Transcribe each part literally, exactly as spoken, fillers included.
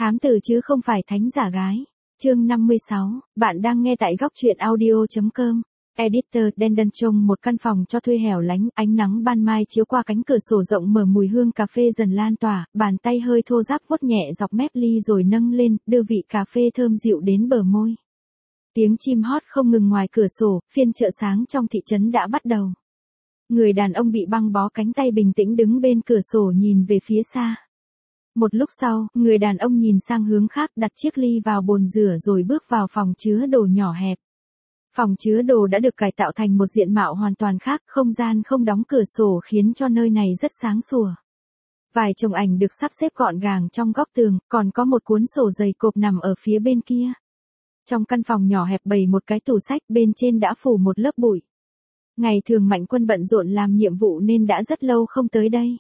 Thám tử chứ không phải thánh giả gái. Chương năm mươi sáu, bạn đang nghe tại góc truyện audio chấm com. Editor Đen trong một căn phòng cho thuê hẻo lánh, ánh nắng ban mai chiếu qua cánh cửa sổ rộng mở, mùi hương cà phê dần lan tỏa, bàn tay hơi thô ráp vuốt nhẹ dọc mép ly rồi nâng lên, đưa vị cà phê thơm dịu đến bờ môi. Tiếng chim hót không ngừng ngoài cửa sổ, phiên chợ sáng trong thị trấn đã bắt đầu. Người đàn ông bị băng bó cánh tay bình tĩnh đứng bên cửa sổ nhìn về phía xa. Một lúc sau, người đàn ông nhìn sang hướng khác, đặt chiếc ly vào bồn rửa rồi bước vào phòng chứa đồ nhỏ hẹp. Phòng chứa đồ đã được cải tạo thành một diện mạo hoàn toàn khác, không gian không đóng cửa sổ khiến cho nơi này rất sáng sủa. Vài chồng ảnh được sắp xếp gọn gàng trong góc tường, còn có một cuốn sổ dày cộp nằm ở phía bên kia. Trong căn phòng nhỏ hẹp bày một cái tủ sách, bên trên đã phủ một lớp bụi. Ngày thường Mạnh Quân bận rộn làm nhiệm vụ nên đã rất lâu không tới đây.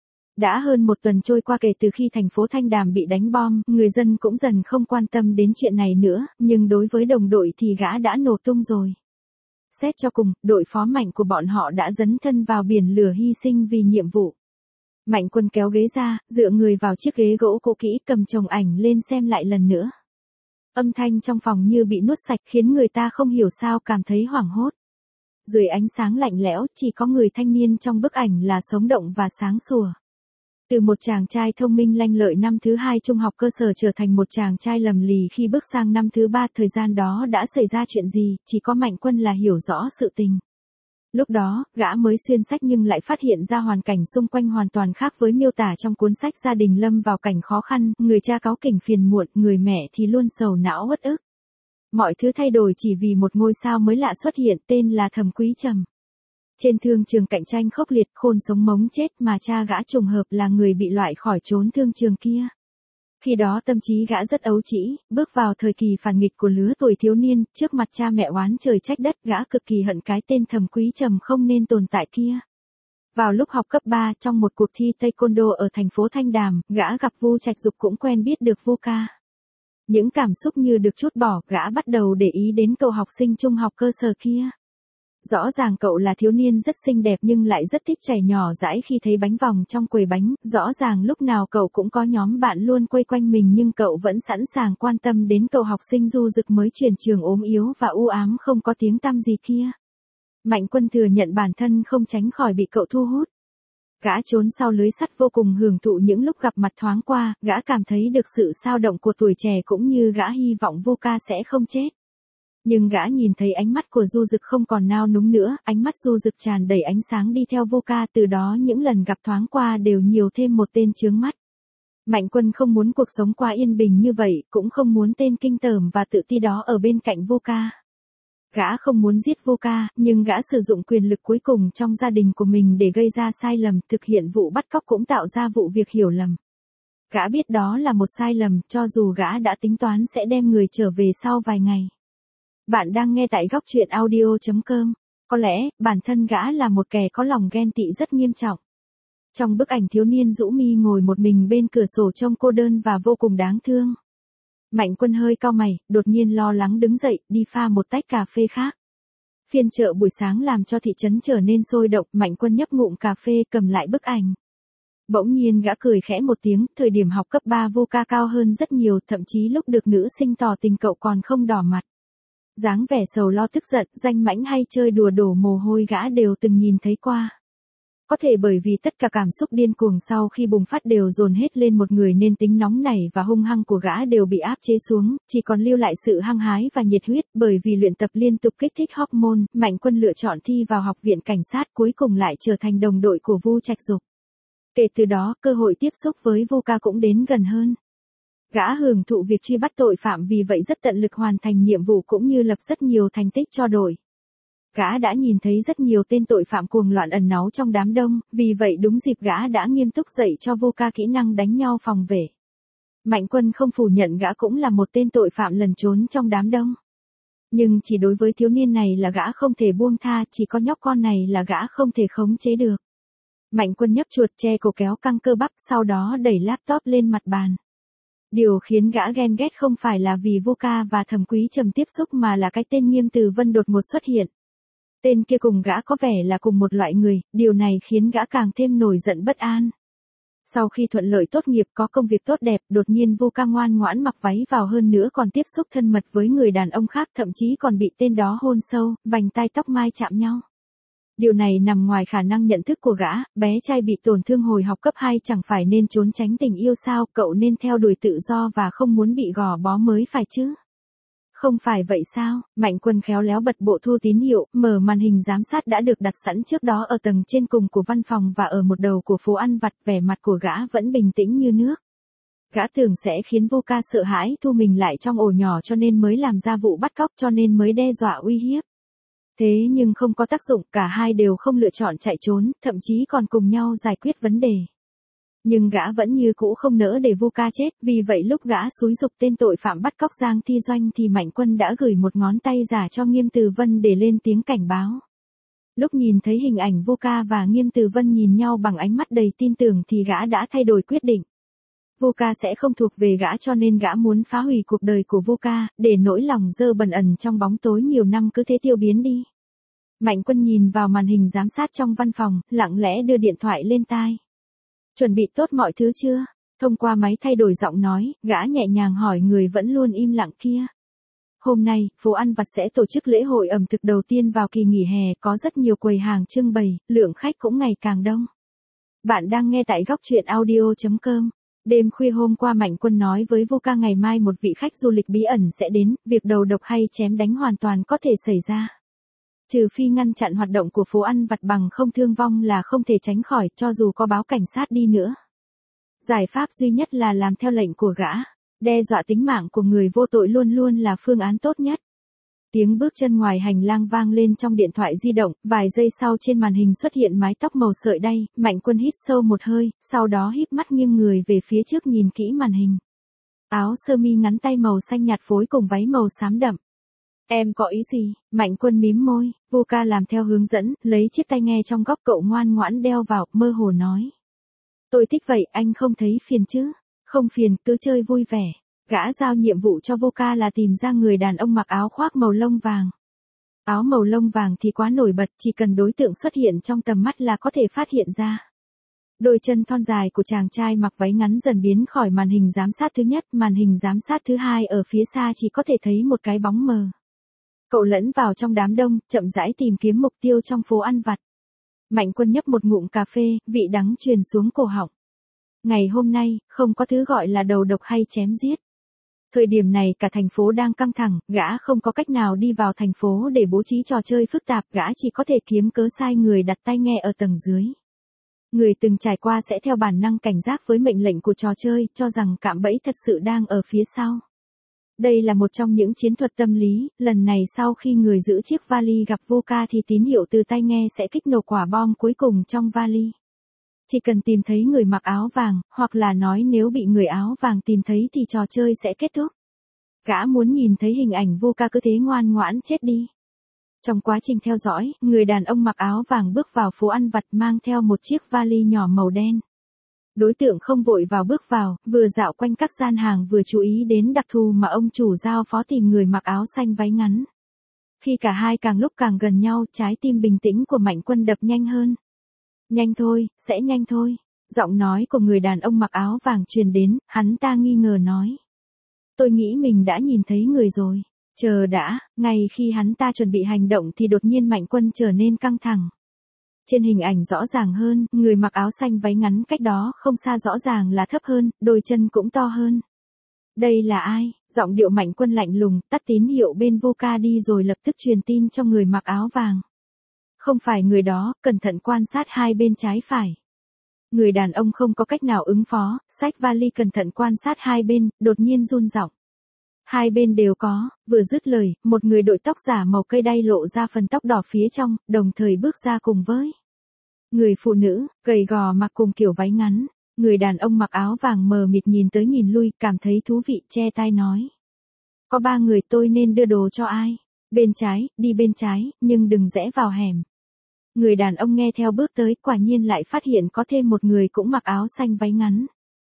Đã hơn một tuần trôi qua kể từ khi thành phố Thanh Đàm bị đánh bom, người dân cũng dần không quan tâm đến chuyện này nữa, nhưng đối với đồng đội thì gã đã nổ tung rồi. Xét cho cùng, đội phó Mạnh của bọn họ đã dấn thân vào biển lửa hy sinh vì nhiệm vụ. Mạnh Quân kéo ghế ra, dựa người vào chiếc ghế gỗ cũ kỹ, cầm chồng ảnh lên xem lại lần nữa. Âm thanh trong phòng như bị nuốt sạch khiến người ta không hiểu sao cảm thấy hoảng hốt. Dưới ánh sáng lạnh lẽo, chỉ có người thanh niên trong bức ảnh là sống động và sáng sủa. Từ một chàng trai thông minh lanh lợi năm thứ hai trung học cơ sở trở thành một chàng trai lầm lì khi bước sang năm thứ ba, thời gian đó đã xảy ra chuyện gì, chỉ có Mạnh Quân là hiểu rõ sự tình. Lúc đó, gã mới xuyên sách nhưng lại phát hiện ra hoàn cảnh xung quanh hoàn toàn khác với miêu tả trong cuốn sách. Gia đình lâm vào cảnh khó khăn, người cha cáu kỉnh phiền muộn, người mẹ thì luôn sầu não uất ức. Mọi thứ thay đổi chỉ vì một ngôi sao mới lạ xuất hiện, tên là Thẩm Quý Trầm. Trên thương trường cạnh tranh khốc liệt, khôn sống mống chết mà cha gã trùng hợp là người bị loại khỏi trốn thương trường kia. Khi đó tâm trí gã rất ấu trĩ, bước vào thời kỳ phản nghịch của lứa tuổi thiếu niên, trước mặt cha mẹ oán trời trách đất, gã cực kỳ hận cái tên Thẩm Quý Trầm không nên tồn tại kia. Vào lúc học cấp ba, trong một cuộc thi taekwondo ở thành phố Thanh Đàm, gã gặp Vu Trạch Dục cũng quen biết được Vu ca. Những cảm xúc như được trút bỏ, gã bắt đầu để ý đến cậu học sinh trung học cơ sở kia. Rõ ràng cậu là thiếu niên rất xinh đẹp nhưng lại rất thích trẻ nhỏ dãi khi thấy bánh vòng trong quầy bánh, rõ ràng lúc nào cậu cũng có nhóm bạn luôn quây quanh mình nhưng cậu vẫn sẵn sàng quan tâm đến cậu học sinh du dực mới chuyển trường ốm yếu và u ám không có tiếng tăm gì kia. Mạnh Quân thừa nhận bản thân không tránh khỏi bị cậu thu hút. Gã trốn sau lưới sắt vô cùng hưởng thụ những lúc gặp mặt thoáng qua, gã cảm thấy được sự sao động của tuổi trẻ cũng như gã hy vọng Vu ca sẽ không chết. Nhưng gã nhìn thấy ánh mắt của Du Dực không còn nao núng nữa, ánh mắt Du Dực tràn đầy ánh sáng đi theo Vu ca, từ đó những lần gặp thoáng qua đều nhiều thêm một tên chướng mắt. Mạnh Quân không muốn cuộc sống quá yên bình như vậy, cũng không muốn tên kinh tởm và tự ti đó ở bên cạnh Vu ca. Gã không muốn giết Vu ca, nhưng gã sử dụng quyền lực cuối cùng trong gia đình của mình để gây ra sai lầm, thực hiện vụ bắt cóc cũng tạo ra vụ việc hiểu lầm. Gã biết đó là một sai lầm, cho dù gã đã tính toán sẽ đem người trở về sau vài ngày. Bạn đang nghe tại góc truyện audio chấm com. Có lẽ, bản thân gã là một kẻ có lòng ghen tị rất nghiêm trọng. Trong bức ảnh thiếu niên rũ mi ngồi một mình bên cửa sổ trông cô đơn và vô cùng đáng thương. Mạnh Quân hơi cau mày, đột nhiên lo lắng đứng dậy, đi pha một tách cà phê khác. Phiên chợ buổi sáng làm cho thị trấn trở nên sôi động, Mạnh Quân nhấp ngụm cà phê cầm lại bức ảnh. Bỗng nhiên gã cười khẽ một tiếng, thời điểm học cấp ba Vu ca cao hơn rất nhiều, thậm chí lúc được nữ sinh tỏ tình cậu còn không đỏ mặt. Dáng vẻ sầu lo tức giận, danh mãnh hay chơi đùa đổ mồ hôi gã đều từng nhìn thấy qua. Có thể bởi vì tất cả cảm xúc điên cuồng sau khi bùng phát đều dồn hết lên một người nên tính nóng nảy và hung hăng của gã đều bị áp chế xuống, chỉ còn lưu lại sự hăng hái và nhiệt huyết. Bởi vì luyện tập liên tục kích thích hormone, Mạnh Quân lựa chọn thi vào học viện cảnh sát, cuối cùng lại trở thành đồng đội của Vu Trạch Dục. Kể từ đó, cơ hội tiếp xúc với Vu ca cũng đến gần hơn. Gã hưởng thụ việc truy bắt tội phạm, vì vậy rất tận lực hoàn thành nhiệm vụ cũng như lập rất nhiều thành tích cho đội. Gã đã nhìn thấy rất nhiều tên tội phạm cuồng loạn ẩn náu trong đám đông, vì vậy đúng dịp gã đã nghiêm túc dạy cho Vu ca kỹ năng đánh nhau phòng vệ. Mạnh Quân không phủ nhận gã cũng là một tên tội phạm lẩn trốn trong đám đông. Nhưng chỉ đối với thiếu niên này là gã không thể buông tha, chỉ có nhóc con này là gã không thể khống chế được. Mạnh Quân nhấp chuột che cổ kéo căng cơ bắp, sau đó đẩy laptop lên mặt bàn. Điều khiến gã ghen ghét không phải là vì Vu ca và Thẩm Quý Trầm tiếp xúc mà là cái tên Nghiêm Từ Vân đột ngột xuất hiện. Tên kia cùng gã có vẻ là cùng một loại người, điều này khiến gã càng thêm nổi giận bất an. Sau khi thuận lợi tốt nghiệp có công việc tốt đẹp, đột nhiên Vu Ca ngoan ngoãn mặc váy vào, hơn nữa còn tiếp xúc thân mật với người đàn ông khác, thậm chí còn bị tên đó hôn sâu, vành tai tóc mai chạm nhau. Điều này nằm ngoài khả năng nhận thức của gã, bé trai bị tổn thương hồi học cấp hai chẳng phải nên trốn tránh tình yêu sao, cậu nên theo đuổi tự do và không muốn bị gò bó mới phải chứ. Không phải vậy sao? Mạnh Quân khéo léo bật bộ thu tín hiệu, mở màn hình giám sát đã được đặt sẵn trước đó ở tầng trên cùng của văn phòng và ở một đầu của phố ăn vặt, vẻ mặt của gã vẫn bình tĩnh như nước. Gã tưởng sẽ khiến Vu Ca sợ hãi thu mình lại trong ổ nhỏ cho nên mới làm ra vụ bắt cóc, cho nên mới đe dọa uy hiếp. Thế nhưng không có tác dụng, cả hai đều không lựa chọn chạy trốn, thậm chí còn cùng nhau giải quyết vấn đề. Nhưng gã vẫn như cũ không nỡ để Vu Ca chết, vì vậy lúc gã xúi giục tên tội phạm bắt cóc Giang Thi Doanh thì Mạnh Quân đã gửi một ngón tay giả cho Nghiêm Từ Vân để lên tiếng cảnh báo. Lúc nhìn thấy hình ảnh Vu Ca và Nghiêm Từ Vân nhìn nhau bằng ánh mắt đầy tin tưởng thì gã đã thay đổi quyết định. Vu Ca sẽ không thuộc về gã cho nên gã muốn phá hủy cuộc đời của Vu Ca, để nỗi lòng dơ bẩn ẩn trong bóng tối nhiều năm cứ thế tiêu biến đi. Mạnh Quân nhìn vào màn hình giám sát trong văn phòng, lặng lẽ đưa điện thoại lên tai. Chuẩn bị tốt mọi thứ chưa? Thông qua máy thay đổi giọng nói, gã nhẹ nhàng hỏi người vẫn luôn im lặng kia. Hôm nay, phố ăn vặt sẽ tổ chức lễ hội ẩm thực đầu tiên vào kỳ nghỉ hè, có rất nhiều quầy hàng trưng bày, lượng khách cũng ngày càng đông. Bạn đang nghe tại góc truyện audio chấm com. Đêm khuya hôm qua Mạnh Quân nói với Vu Ca ngày mai một vị khách du lịch bí ẩn sẽ đến, việc đầu độc hay chém đánh hoàn toàn có thể xảy ra. Trừ phi ngăn chặn hoạt động của phố ăn vặt bằng không thương vong là không thể tránh khỏi, cho dù có báo cảnh sát đi nữa. Giải pháp duy nhất là làm theo lệnh của gã, đe dọa tính mạng của người vô tội luôn luôn là phương án tốt nhất. Tiếng bước chân ngoài hành lang vang lên trong điện thoại di động, vài giây sau trên màn hình xuất hiện mái tóc màu sợi đay, Mạnh Quân hít sâu một hơi, sau đó híp mắt nghiêng người về phía trước nhìn kỹ màn hình. Áo sơ mi ngắn tay màu xanh nhạt phối cùng váy màu xám đậm. Em có ý gì? Mạnh Quân mím môi, Vu Ca làm theo hướng dẫn, lấy chiếc tai nghe trong góc cậu ngoan ngoãn đeo vào, mơ hồ nói. Tôi thích vậy, anh không thấy phiền chứ? Không phiền, cứ chơi vui vẻ. Gã giao nhiệm vụ cho Vu Ca là tìm ra người đàn ông mặc áo khoác màu lông vàng. Áo màu lông vàng thì quá nổi bật, chỉ cần đối tượng xuất hiện trong tầm mắt là có thể phát hiện ra. Đôi chân thon dài của chàng trai mặc váy ngắn dần biến khỏi màn hình giám sát thứ nhất, màn hình giám sát thứ hai ở phía xa chỉ có thể thấy một cái bóng mờ. Cậu lẫn vào trong đám đông, chậm rãi tìm kiếm mục tiêu trong phố ăn vặt. Mạnh Quân nhấp một ngụm cà phê, vị đắng truyền xuống cổ họng. Ngày hôm nay, không có thứ gọi là đầu độc hay chém giết. Thời điểm này cả thành phố đang căng thẳng, gã không có cách nào đi vào thành phố để bố trí trò chơi phức tạp, gã chỉ có thể kiếm cớ sai người đặt tai nghe ở tầng dưới. Người từng trải qua sẽ theo bản năng cảnh giác với mệnh lệnh của trò chơi, cho rằng cạm bẫy thật sự đang ở phía sau. Đây là một trong những chiến thuật tâm lý, lần này sau khi người giữ chiếc vali gặp Vu Ca thì tín hiệu từ tai nghe sẽ kích nổ quả bom cuối cùng trong vali. Chỉ cần tìm thấy người mặc áo vàng, hoặc là nói nếu bị người áo vàng tìm thấy thì trò chơi sẽ kết thúc. Gã muốn nhìn thấy hình ảnh Vu Ca cứ thế ngoan ngoãn chết đi. Trong quá trình theo dõi, người đàn ông mặc áo vàng bước vào phố ăn vặt mang theo một chiếc vali nhỏ màu đen. Đối tượng không vội vào bước vào, vừa dạo quanh các gian hàng vừa chú ý đến đặc thù mà ông chủ giao phó tìm người mặc áo xanh váy ngắn. Khi cả hai càng lúc càng gần nhau, trái tim bình tĩnh của Mạnh Quân đập nhanh hơn. Nhanh thôi, sẽ nhanh thôi. Giọng nói của người đàn ông mặc áo vàng truyền đến, hắn ta nghi ngờ nói. Tôi nghĩ mình đã nhìn thấy người rồi. Chờ đã, ngay khi hắn ta chuẩn bị hành động thì đột nhiên Mạnh Quân trở nên căng thẳng. Trên hình ảnh rõ ràng hơn, người mặc áo xanh váy ngắn cách đó không xa rõ ràng là thấp hơn, đôi chân cũng to hơn. Đây là ai? Giọng điệu Mạnh Quân lạnh lùng, tắt tín hiệu bên Vu Ca đi rồi lập tức truyền tin cho người mặc áo vàng. Không phải người đó, cẩn thận quan sát hai bên trái phải. Người đàn ông không có cách nào ứng phó, xách vali cẩn thận quan sát hai bên, đột nhiên run giọng. Hai bên đều có, vừa dứt lời, một người đội tóc giả màu cây đay lộ ra phần tóc đỏ phía trong, đồng thời bước ra cùng với người phụ nữ, gầy gò mặc cùng kiểu váy ngắn. Người đàn ông mặc áo vàng mờ mịt nhìn tới nhìn lui, cảm thấy thú vị, che tai nói. Có ba người, tôi nên đưa đồ cho ai? Bên trái, đi bên trái, nhưng đừng rẽ vào hẻm. Người đàn ông nghe theo bước tới, quả nhiên lại phát hiện có thêm một người cũng mặc áo xanh váy ngắn.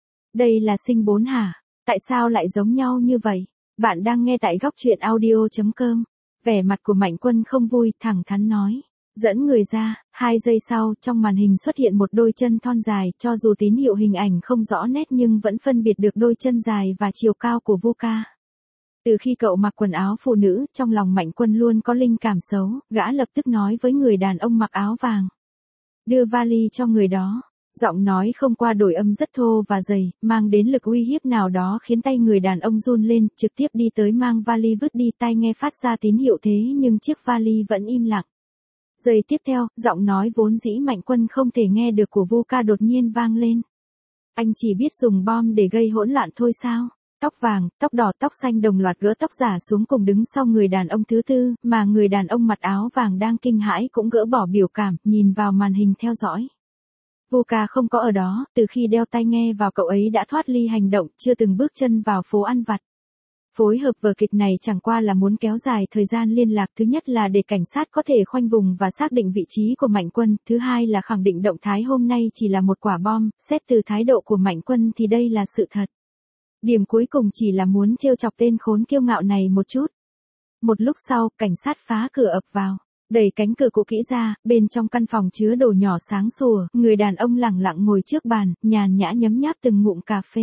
Đây là Sinh Bốn hả? Tại sao lại giống nhau như vậy? Bạn đang nghe tại góc truyện audio chấm com. Vẻ mặt của Mạnh Quân không vui, thẳng thắn nói. Dẫn người ra, hai giây sau, trong màn hình xuất hiện một đôi chân thon dài, cho dù tín hiệu hình ảnh không rõ nét nhưng vẫn phân biệt được đôi chân dài và chiều cao của Vuka. Từ khi cậu mặc quần áo phụ nữ, trong lòng Mạnh Quân luôn có linh cảm xấu, gã lập tức nói với người đàn ông mặc áo vàng. Đưa vali cho người đó. Giọng nói không qua đổi âm rất thô và dày, mang đến lực uy hiếp nào đó khiến tay người đàn ông run lên, trực tiếp đi tới mang vali vứt đi, tai nghe phát ra tín hiệu thế nhưng chiếc vali vẫn im lặng. Giây tiếp theo, giọng nói vốn dĩ Mạnh Quân không thể nghe được của Vuka đột nhiên vang lên. Anh chỉ biết dùng bom để gây hỗn loạn thôi sao? Tóc vàng, tóc đỏ, tóc xanh đồng loạt gỡ tóc giả xuống cùng đứng sau người đàn ông thứ tư, mà người đàn ông mặc áo vàng đang kinh hãi cũng gỡ bỏ biểu cảm, nhìn vào màn hình theo dõi. Vuka không có ở đó, từ khi đeo tai nghe vào cậu ấy đã thoát ly hành động, chưa từng bước chân vào phố ăn vặt. Phối hợp vở kịch này chẳng qua là muốn kéo dài thời gian liên lạc, thứ nhất là để cảnh sát có thể khoanh vùng và xác định vị trí của Mạnh Quân, thứ hai là khẳng định động thái hôm nay chỉ là một quả bom, xét từ thái độ của Mạnh Quân thì đây là sự thật. Điểm cuối cùng chỉ là muốn trêu chọc tên khốn kiêu ngạo này một chút. Một lúc sau, cảnh sát phá cửa ập vào. Đẩy cánh cửa cũ kỹ ra, bên trong căn phòng chứa đồ nhỏ sáng sủa, người đàn ông lẳng lặng ngồi trước bàn, nhàn nhã nhấm nháp từng ngụm cà phê.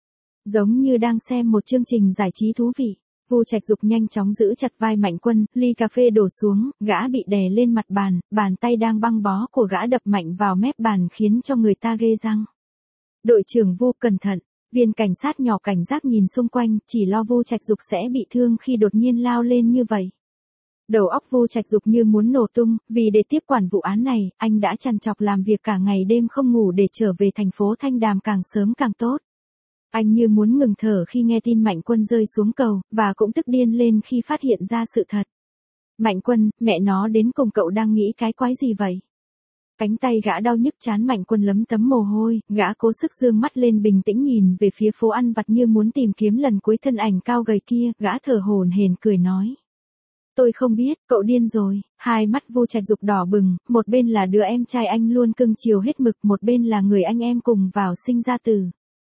Giống như đang xem một chương trình giải trí thú vị. Vu Trạch Dục nhanh chóng giữ chặt vai Mạnh Quân, ly cà phê đổ xuống, gã bị đè lên mặt bàn, bàn tay đang băng bó của gã đập mạnh vào mép bàn khiến cho người ta ghê răng. Đội trưởng Vu cẩn thận, viên cảnh sát nhỏ cảnh giác nhìn xung quanh, chỉ lo Vu Trạch Dục sẽ bị thương khi đột nhiên lao lên như vậy. Đầu óc Vu Trạch Dục như muốn nổ tung, vì để tiếp quản vụ án này, anh đã trằn trọc làm việc cả ngày đêm không ngủ để trở về thành phố Thanh Đàm càng sớm càng tốt. Anh như muốn ngừng thở khi nghe tin Mạnh Quân rơi xuống cầu, và cũng tức điên lên khi phát hiện ra sự thật. Mạnh Quân, mẹ nó đến cùng cậu đang nghĩ cái quái gì vậy? Cánh tay gã đau nhức, chán Mạnh Quân lấm tấm mồ hôi, gã cố sức dương mắt lên bình tĩnh nhìn về phía phố ăn vặt như muốn tìm kiếm lần cuối thân ảnh cao gầy kia, gã thở hổn hển cười nói. Tôi không biết, cậu điên rồi. Hai mắt Vu Trạch Dục đỏ bừng, một bên là đứa em trai anh luôn cưng chiều hết mực, một bên là người anh em cùng vào sinh ra tử.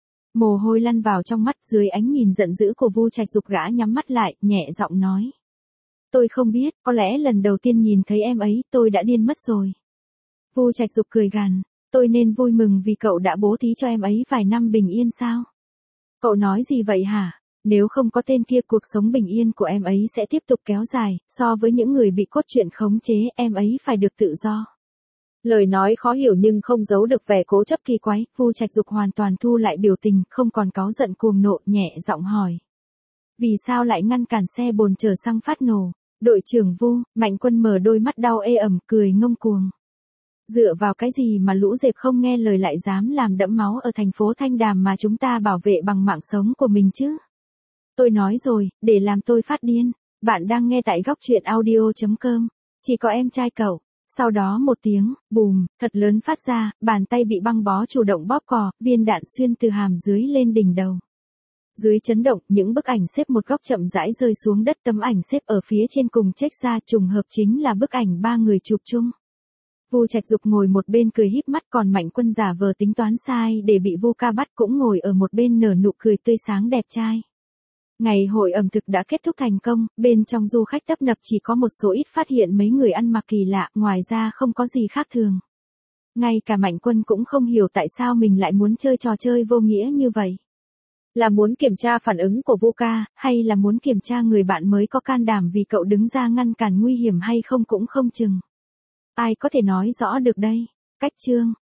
Mồ hôi lăn vào trong mắt, dưới ánh nhìn giận dữ của Vu Trạch Dục gã nhắm mắt lại, nhẹ giọng nói. Tôi không biết, có lẽ lần đầu tiên nhìn thấy em ấy, tôi đã điên mất rồi. Vu Trạch Dục cười gằn, tôi nên vui mừng vì cậu đã bố thí cho em ấy vài năm bình yên sao? Cậu nói gì vậy hả? Nếu không có tên kia, cuộc sống bình yên của em ấy sẽ tiếp tục kéo dài, so với những người bị cốt truyện khống chế, em ấy phải được tự do. Lời nói khó hiểu nhưng không giấu được vẻ cố chấp kỳ quái, Vu Trạch Dục hoàn toàn thu lại biểu tình, không còn cáu giận cuồng nộ, nhẹ giọng hỏi. Vì sao lại ngăn cản xe bồn chở xăng phát nổ? Đội trưởng Vu, Mạnh Quân mở đôi mắt đau ê ẩm, cười ngông cuồng. Dựa vào cái gì mà lũ dẹp không nghe lời lại dám làm đẫm máu ở thành phố Thanh Đàm mà chúng ta bảo vệ bằng mạng sống của mình chứ? Tôi nói rồi, để làm tôi phát điên. Bạn đang nghe tại góc truyện audio chấm com. Chỉ có em trai cậu. Sau đó một tiếng, bùm, thật lớn phát ra, bàn tay bị băng bó chủ động bóp cò, viên đạn xuyên từ hàm dưới lên đỉnh đầu. Dưới chấn động, những bức ảnh xếp một góc chậm rãi rơi xuống đất, tấm ảnh xếp ở phía trên cùng chếch ra, trùng hợp chính là bức ảnh ba người chụp chung. Vu Trạch Dục ngồi một bên cười híp mắt, còn Mạnh Quân giả vờ tính toán sai để bị Vuka bắt cũng ngồi ở một bên nở nụ cười tươi sáng đẹp trai. Ngày hội ẩm thực đã kết thúc thành công, bên trong du khách tấp nập, chỉ có một số ít phát hiện mấy người ăn mặc kỳ lạ, ngoài ra không có gì khác thường. Ngay cả Mạnh Quân cũng không hiểu tại sao mình lại muốn chơi trò chơi vô nghĩa như vậy. Là muốn kiểm tra phản ứng của Vuka, hay là muốn kiểm tra người bạn mới có can đảm vì cậu đứng ra ngăn cản nguy hiểm hay không cũng không chừng. Ai có thể nói rõ được đây. Cách chương